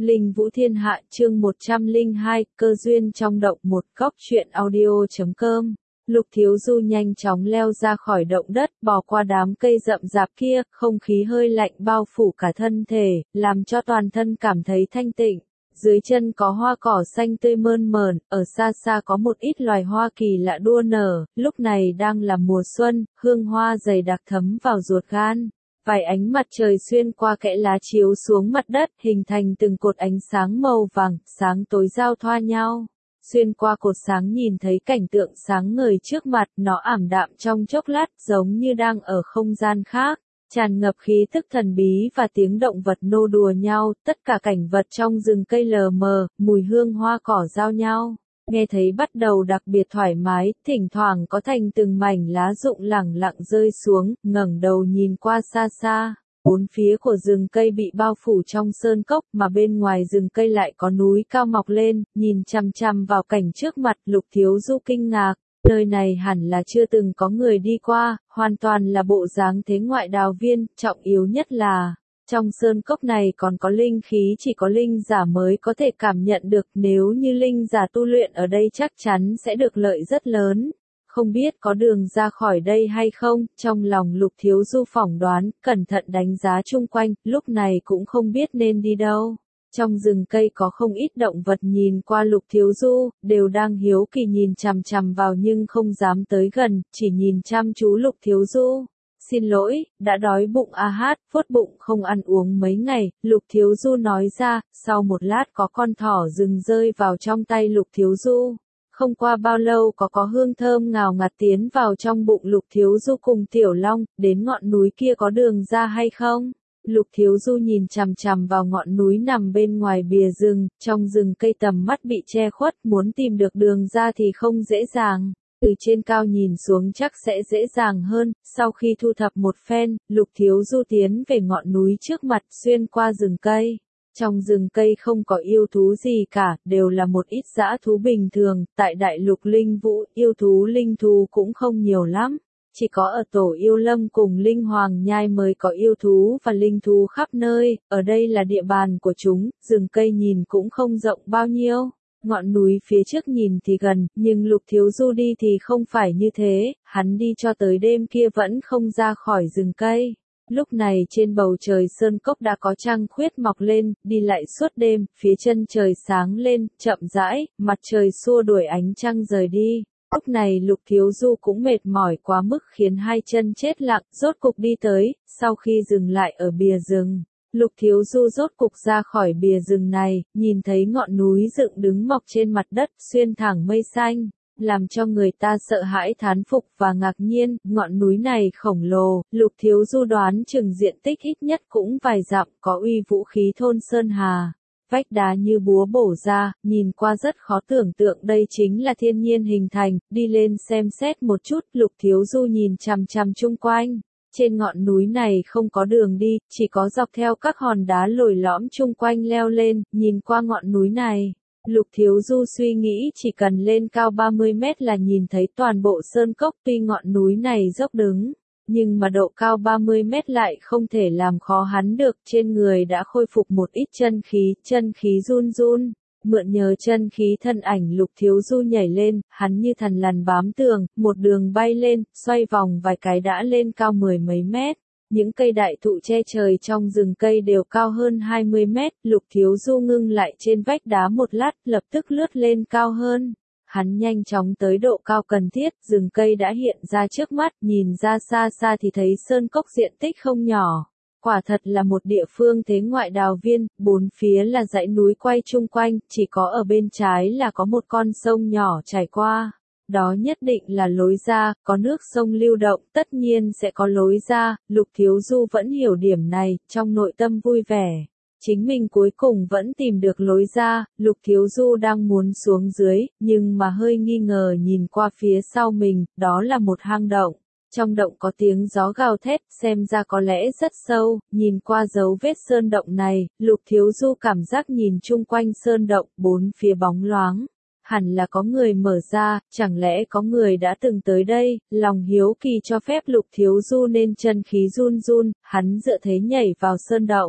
Linh Vũ Thiên Hạ chương 102, cơ duyên trong động một góc truyện audio.com. Lục Thiếu Du nhanh chóng leo ra khỏi động đất, bò qua đám cây rậm rạp kia, không khí hơi lạnh bao phủ cả thân thể, làm cho toàn thân cảm thấy thanh tịnh. Dưới chân có hoa cỏ xanh tươi mơn mởn, ở xa xa có một ít loài hoa kỳ lạ đua nở, lúc này đang là mùa xuân, hương hoa dày đặc thấm vào ruột gan. Vài ánh mặt trời xuyên qua kẽ lá chiếu xuống mặt đất, hình thành từng cột ánh sáng màu vàng, sáng tối giao thoa nhau. Xuyên qua cột sáng nhìn thấy cảnh tượng sáng ngời trước mặt, nó ảm đạm trong chốc lát, giống như đang ở không gian khác, tràn ngập khí tức thần bí và tiếng động vật nô đùa nhau, tất cả cảnh vật trong rừng cây lờ mờ, mùi hương hoa cỏ giao nhau. Nghe thấy bắt đầu đặc biệt thoải mái, thỉnh thoảng có thành từng mảnh lá rụng lẳng lặng rơi xuống, ngẩng đầu nhìn qua xa xa. Bốn phía của rừng cây bị bao phủ trong sơn cốc, mà bên ngoài rừng cây lại có núi cao mọc lên, nhìn chằm chằm vào cảnh trước mặt, Lục Thiếu Du kinh ngạc. Nơi này hẳn là chưa từng có người đi qua, hoàn toàn là bộ dáng thế ngoại đào viên, trọng yếu nhất là trong sơn cốc này còn có linh khí, chỉ có linh giả mới có thể cảm nhận được, nếu như linh giả tu luyện ở đây chắc chắn sẽ được lợi rất lớn. Không biết có đường ra khỏi đây hay không, trong lòng Lục Thiếu Du phỏng đoán, cẩn thận đánh giá chung quanh, lúc này cũng không biết nên đi đâu. Trong rừng cây có không ít động vật nhìn qua Lục Thiếu Du, đều đang hiếu kỳ nhìn chằm chằm vào nhưng không dám tới gần, chỉ nhìn chăm chú Lục Thiếu Du. Xin lỗi, đã đói bụng hát, phốt bụng không ăn uống mấy ngày, Lục Thiếu Du nói ra, sau một lát có con thỏ rừng rơi vào trong tay Lục Thiếu Du. Không qua bao lâu có hương thơm ngào ngạt tiến vào trong bụng Lục Thiếu Du cùng Tiểu Long, đến ngọn núi kia có đường ra hay không? Lục Thiếu Du nhìn chằm chằm vào ngọn núi nằm bên ngoài bìa rừng, trong rừng cây tầm mắt bị che khuất, muốn tìm được đường ra thì không dễ dàng. Từ trên cao nhìn xuống chắc sẽ dễ dàng hơn, sau khi thu thập một phen, Lục Thiếu Du tiến về ngọn núi trước mặt xuyên qua rừng cây. Trong rừng cây không có yêu thú gì cả, đều là một ít dã thú bình thường, tại đại lục Linh Vũ, yêu thú linh thú cũng không nhiều lắm. Chỉ có ở tổ yêu lâm cùng linh hoàng nhai mới có yêu thú và linh thú khắp nơi, ở đây là địa bàn của chúng, rừng cây nhìn cũng không rộng bao nhiêu. Ngọn núi phía trước nhìn thì gần, nhưng Lục Thiếu Du đi thì không phải như thế, hắn đi cho tới đêm kia vẫn không ra khỏi rừng cây. Lúc này trên bầu trời sơn cốc đã có trăng khuyết mọc lên, đi lại suốt đêm, phía chân trời sáng lên, chậm rãi, mặt trời xua đuổi ánh trăng rời đi. Lúc này Lục Thiếu Du cũng mệt mỏi quá mức khiến hai chân chết lặng, rốt cục đi tới, sau khi dừng lại ở bìa rừng. Lục Thiếu Du rốt cục ra khỏi bìa rừng này, nhìn thấy ngọn núi dựng đứng mọc trên mặt đất, xuyên thẳng mây xanh, làm cho người ta sợ hãi thán phục và ngạc nhiên, ngọn núi này khổng lồ, Lục Thiếu Du đoán chừng diện tích ít nhất cũng vài dặm, có uy vũ khí thôn sơn hà. Vách đá như búa bổ ra, nhìn qua rất khó tưởng tượng đây chính là thiên nhiên hình thành, đi lên xem xét một chút, Lục Thiếu Du nhìn chằm chằm chung quanh. Trên ngọn núi này không có đường đi, chỉ có dọc theo các hòn đá lồi lõm chung quanh leo lên, nhìn qua ngọn núi này. Lục Thiếu Du suy nghĩ chỉ cần lên cao 30 mét là nhìn thấy toàn bộ sơn cốc, tuy ngọn núi này dốc đứng, nhưng mà độ cao 30 mét lại không thể làm khó hắn được, trên người đã khôi phục một ít chân khí run run. Mượn nhờ chân khí thân ảnh Lục Thiếu Du nhảy lên, hắn như thần lằn bám tường, một đường bay lên, xoay vòng vài cái đã lên cao mười mấy mét. Những cây đại thụ che trời trong rừng cây đều cao hơn 20 mét, Lục Thiếu Du ngưng lại trên vách đá một lát, lập tức lướt lên cao hơn. Hắn nhanh chóng tới độ cao cần thiết, rừng cây đã hiện ra trước mắt, nhìn ra xa xa thì thấy sơn cốc diện tích không nhỏ. Quả thật là một địa phương thế ngoại đào viên, bốn phía là dãy núi quay chung quanh, chỉ có ở bên trái là có một con sông nhỏ chảy qua. Đó nhất định là lối ra, có nước sông lưu động, tất nhiên sẽ có lối ra, Lục Thiếu Du vẫn hiểu điểm này, trong nội tâm vui vẻ. Chính mình cuối cùng vẫn tìm được lối ra, Lục Thiếu Du đang muốn xuống dưới, nhưng mà hơi nghi ngờ nhìn qua phía sau mình, đó là một hang động. Trong động có tiếng gió gào thét, xem ra có lẽ rất sâu, nhìn qua dấu vết sơn động này, Lục Thiếu Du cảm giác nhìn chung quanh sơn động, bốn phía bóng loáng. Hẳn là có người mở ra, chẳng lẽ có người đã từng tới đây, lòng hiếu kỳ cho phép Lục Thiếu Du nên chân khí run run, hắn dựa thế nhảy vào sơn động.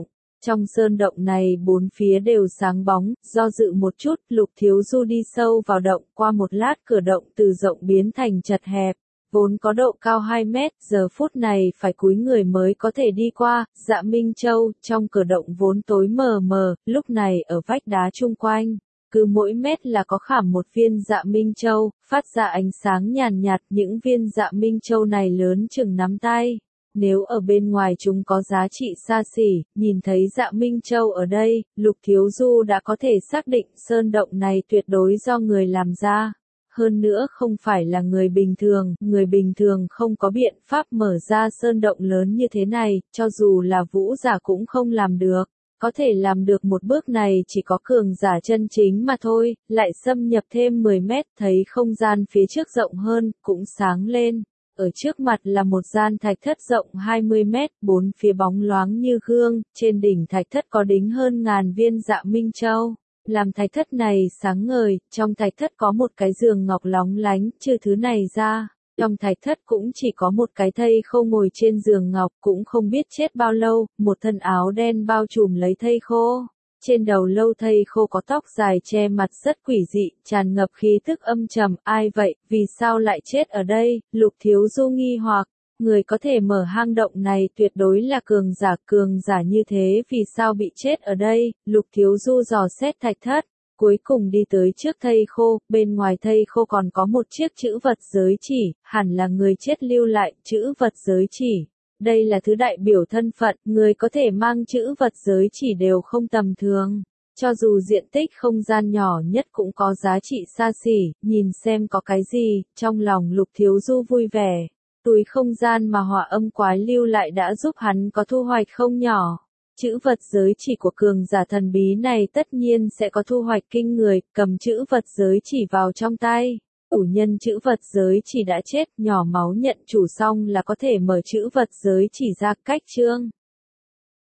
Trong sơn động này bốn phía đều sáng bóng, do dự một chút, Lục Thiếu Du đi sâu vào động, qua một lát cửa động từ rộng biến thành chật hẹp, vốn có độ cao 2 mét, giờ phút này phải cúi người mới có thể đi qua. Dạ Minh Châu, trong cửa động vốn tối mờ mờ, lúc này ở vách đá chung quanh, cứ mỗi mét là có khảm một viên Dạ Minh Châu, phát ra ánh sáng nhàn nhạt, những viên Dạ Minh Châu này lớn chừng nắm tay. Nếu ở bên ngoài chúng có giá trị xa xỉ, nhìn thấy Dạ Minh Châu ở đây, Lục Thiếu Du đã có thể xác định sơn động này tuyệt đối do người làm ra. Hơn nữa không phải là người bình thường không có biện pháp mở ra sơn động lớn như thế này, cho dù là vũ giả cũng không làm được. Có thể làm được một bước này chỉ có cường giả chân chính mà thôi, lại xâm nhập thêm 10 mét, thấy không gian phía trước rộng hơn, cũng sáng lên. Ở trước mặt là một gian thạch thất rộng 20 mét, bốn phía bóng loáng như gương, trên đỉnh thạch thất có đính hơn ngàn viên Dạ Minh Châu. Làm thạch thất này sáng ngời, trong thạch thất có một cái giường ngọc lóng lánh, trừ thứ này ra, trong thạch thất cũng chỉ có một cái thây khô ngồi trên giường ngọc, cũng không biết chết bao lâu, một thân áo đen bao trùm lấy thây khô. Trên đầu lâu thây khô có tóc dài che mặt rất quỷ dị, tràn ngập khí tức âm trầm, ai vậy, vì sao lại chết ở đây? Lục Thiếu Du nghi hoặc, người có thể mở hang động này tuyệt đối là cường giả như thế vì sao bị chết ở đây? Lục Thiếu Du dò xét thạch thất, cuối cùng đi tới trước thây khô, bên ngoài thây khô còn có một chiếc chữ vật giới chỉ, hẳn là người chết lưu lại, chữ vật giới chỉ. Đây là thứ đại biểu thân phận, người có thể mang chữ vật giới chỉ đều không tầm thường. Cho dù diện tích không gian nhỏ nhất cũng có giá trị xa xỉ, nhìn xem có cái gì, trong lòng Lục Thiếu Du vui vẻ. Túi không gian mà Hỏa Âm Quái lưu lại đã giúp hắn có thu hoạch không nhỏ. Chữ vật giới chỉ của cường giả thần bí này tất nhiên sẽ có thu hoạch kinh người, cầm chữ vật giới chỉ vào trong tay. Chủ nhân chữ vật giới chỉ đã chết, nhỏ máu nhận chủ xong là có thể mở chữ vật giới chỉ ra. Cách chương